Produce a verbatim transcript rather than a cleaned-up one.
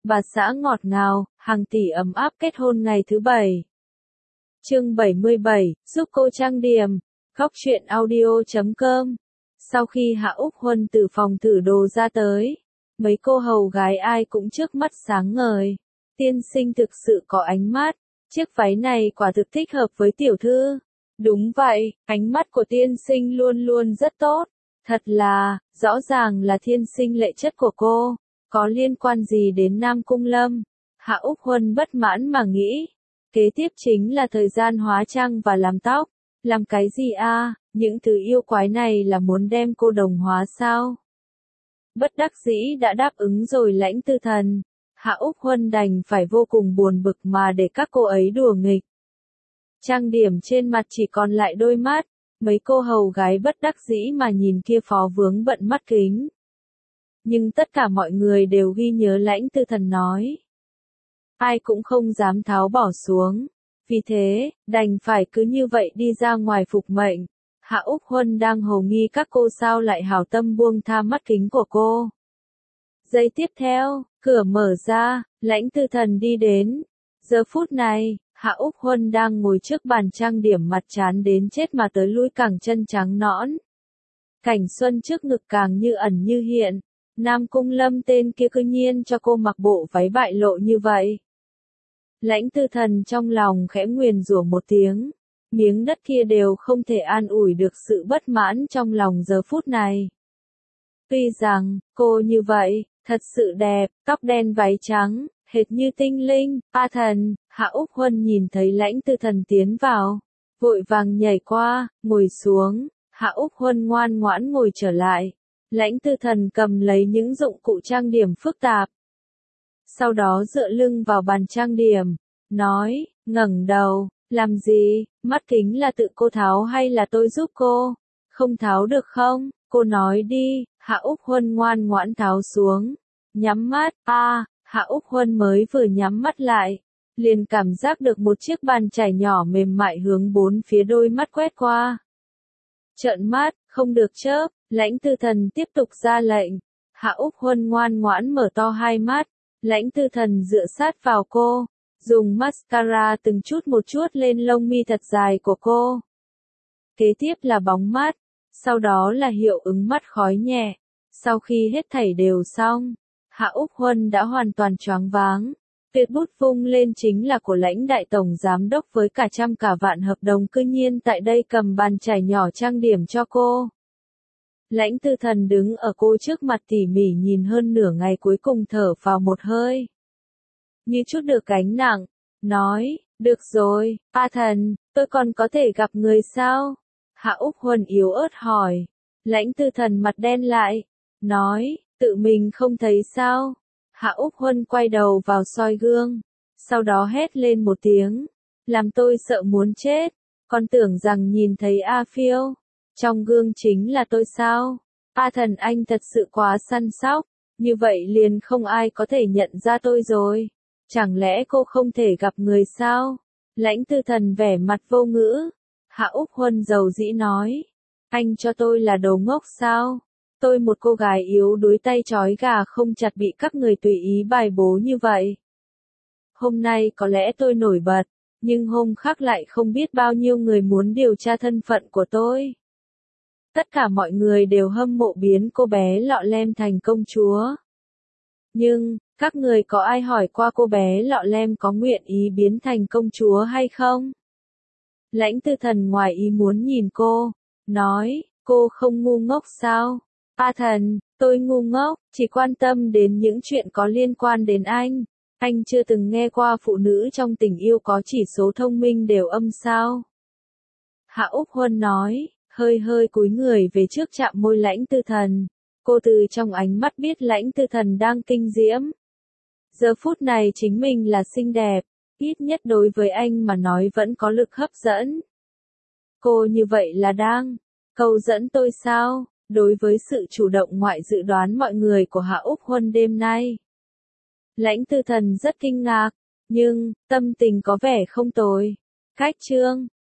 bà xã ngọt ngào, hàng tỷ ấm áp kết hôn ngày thứ bảy. Chương bảy mươi bảy, giúp cô trang điểm. Góc truyện audio chấm com. Sau khi Hạ Úc Huân từ phòng thử đồ ra tới, mấy cô hầu gái ai cũng trước mắt sáng ngời. Tiên sinh thực sự có ánh mắt, chiếc váy này quả thực thích hợp với tiểu thư. Đúng vậy, ánh mắt của tiên sinh luôn luôn rất tốt. Thật là, rõ ràng là thiên sinh lệ chất của cô, có liên quan gì đến Nam Cung Lâm? Hạ Úc Huân bất mãn mà nghĩ. Kế tiếp chính là thời gian hóa trang và làm tóc. Làm cái gì a? Những thứ yêu quái này là muốn đem cô đồng hóa sao? Bất đắc dĩ đã đáp ứng rồi Lãnh Tư Thần. Hạ Úc Huân đành phải vô cùng buồn bực mà để các cô ấy đùa nghịch. Trang điểm trên mặt chỉ còn lại đôi mắt, mấy cô hầu gái bất đắc dĩ mà nhìn kia phó vướng bận mắt kính. Nhưng tất cả mọi người đều ghi nhớ Lãnh Tư Thần nói. Ai cũng không dám tháo bỏ xuống. Vì thế, đành phải cứ như vậy đi ra ngoài phục mệnh. Hạ Úc Huân đang hồ nghi các cô sao lại hảo tâm buông tha mắt kính của cô. Giây tiếp theo, cửa mở ra, Lãnh Tư Thần đi đến. Giờ phút này, Hạ Úc Huân đang ngồi trước bàn trang điểm mặt chán đến chết mà tới lui càng chân trắng nõn. Cảnh xuân trước ngực càng như ẩn như hiện. Nam Cung Lâm tên kia cư nhiên cho cô mặc bộ váy bại lộ như vậy. Lãnh Tư Thần trong lòng khẽ nguyền rủa một tiếng. Miếng đất kia đều không thể an ủi được sự bất mãn trong lòng giờ phút này. Tuy rằng, cô như vậy, thật sự đẹp, tóc đen váy trắng, hệt như tinh linh. A Thần, Hạ Úc Huân nhìn thấy Lãnh Tư Thần tiến vào, vội vàng nhảy qua, ngồi xuống. Hạ Úc Huân ngoan ngoãn ngồi trở lại. Lãnh Tư Thần cầm lấy những dụng cụ trang điểm phức tạp. Sau đó dựa lưng vào bàn trang điểm, nói, ngẩng đầu, làm gì, mắt kính là tự cô tháo hay là tôi giúp cô? Không tháo được không? Cô nói đi. Hạ Úc Huân ngoan ngoãn tháo xuống. Nhắm mắt, a à, Hạ Úc Huân mới vừa nhắm mắt lại, liền cảm giác được một chiếc bàn chải nhỏ mềm mại hướng bốn phía đôi mắt quét qua. Trợn mắt, không được chớp, Lãnh Tư Thần tiếp tục ra lệnh. Hạ Úc Huân ngoan ngoãn mở to hai mắt, Lãnh Tư Thần dựa sát vào cô, dùng mascara từng chút một chút lên lông mi thật dài của cô. Kế tiếp là bóng mắt, sau đó là hiệu ứng mắt khói nhẹ. Sau khi hết thảy đều xong, Hạ Úc Huân đã hoàn toàn choáng váng. Tuyệt bút vung lên chính là của Lãnh đại tổng giám đốc với cả trăm cả vạn hợp đồng cư nhiên tại đây cầm bàn chải nhỏ trang điểm cho cô. Lãnh Tư Thần đứng ở cô trước mặt tỉ mỉ nhìn hơn nửa ngày cuối cùng thở vào một hơi. Như chút được gánh nặng, nói, được rồi, A Thần, tôi còn có thể gặp người sao? Hạ Úc Huân yếu ớt hỏi. Lãnh Tư Thần mặt đen lại, nói, tự mình không thấy sao? Hạ Úc Huân quay đầu vào soi gương, sau đó hét lên một tiếng, làm tôi sợ muốn chết, còn tưởng rằng nhìn thấy A Phiêu. Trong gương chính là tôi sao? A Thần anh thật sự quá săn sóc, như vậy liền không ai có thể nhận ra tôi rồi. Chẳng lẽ cô không thể gặp người sao? Lãnh Tư Thần vẻ mặt vô ngữ. Hạ Úc Huân dầu dĩ nói, anh cho tôi là đồ ngốc sao? Tôi một cô gái yếu đuối tay trói gà không chặt bị các người tùy ý bài bố như vậy. Hôm nay có lẽ tôi nổi bật, nhưng hôm khác lại không biết bao nhiêu người muốn điều tra thân phận của tôi. Tất cả mọi người đều hâm mộ biến cô bé Lọ Lem thành công chúa. Nhưng, các người có ai hỏi qua cô bé Lọ Lem có nguyện ý biến thành công chúa hay không? Lãnh Tư Thần ngoài ý muốn nhìn cô, nói, cô không ngu ngốc sao? A Thần, tôi ngu ngốc, chỉ quan tâm đến những chuyện có liên quan đến anh. Anh chưa từng nghe qua phụ nữ trong tình yêu có chỉ số thông minh đều âm sao? Hạ Úc Huân nói, hơi hơi cúi người về trước chạm môi Lãnh Tư Thần. Cô từ trong ánh mắt biết Lãnh Tư Thần đang kinh diễm. Giờ phút này chính mình là xinh đẹp, ít nhất đối với anh mà nói vẫn có lực hấp dẫn. Cô như vậy là đang câu dẫn tôi sao? Đối với sự chủ động ngoại dự đoán mọi người của Hạ Úc Huân đêm nay, Lãnh Tư Thần rất kinh ngạc, nhưng tâm tình có vẻ không tồi. Cách chương